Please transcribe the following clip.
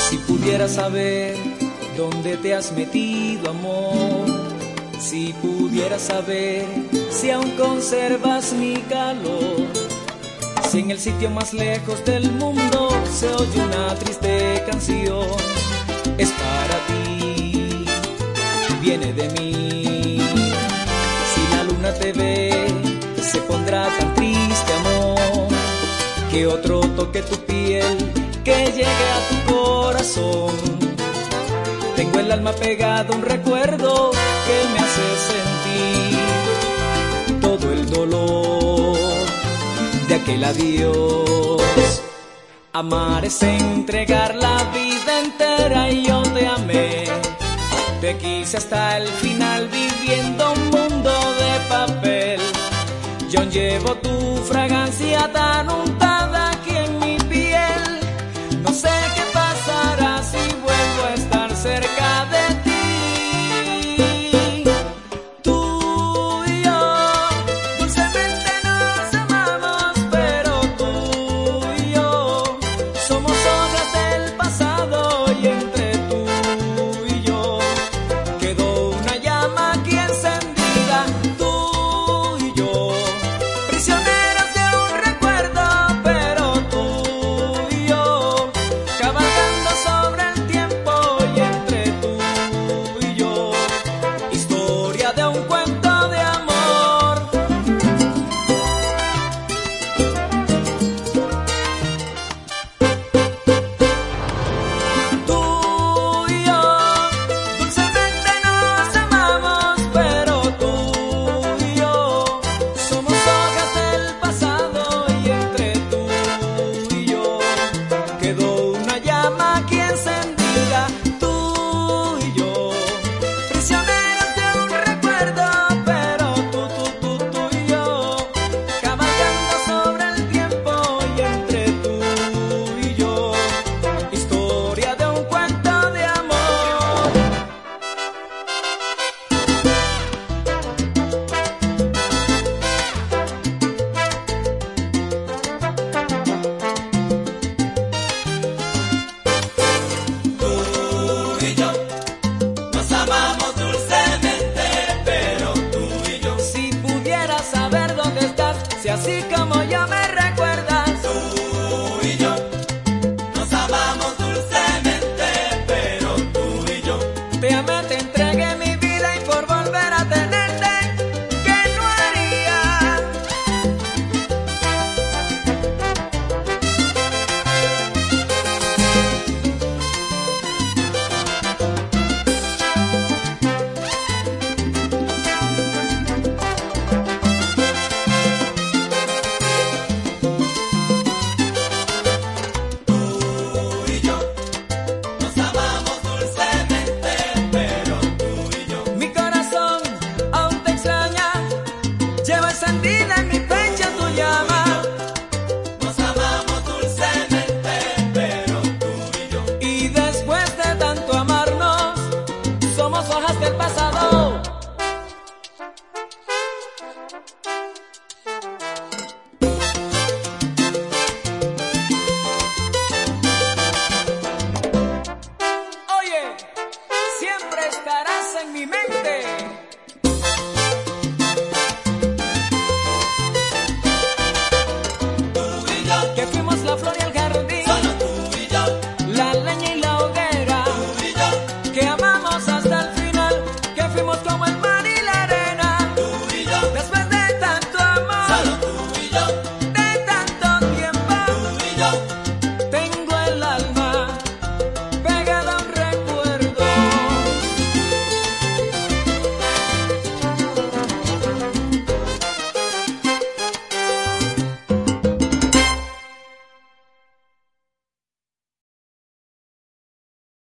Si pudiera saber dónde te has metido, amor, si pudiera saber si aún conservas mi calor, si en el sitio más lejos del mundo se oye una triste canción, es para ti, viene de mí. Si la luna te ve, se pondrá tan triste, amor, que otro toque tu piel, que llegue a tu corazón. Tengo el alma pegado a un recuerdo que me hace sentir todo el dolor de aquel adiós. Amar es entregar la vida entera y yo te amé. Te quise hasta el final viviendo un mundo de papel. Yo llevo tu fragancia tan untada aquí en mi piel. No sé qué pasará si vuelvo a estar cerca de ti. Tú y yo dulcemente nos amamos, pero tú y yo somos hojas del pasado, y entre tú y yo quedó una llama aquí encendida. Tú y yo prisioneros de un recuerdo, pero tú y yo cabalgando sobre el tiempo, y entre tú y yo historia de un cuento de amor. Tú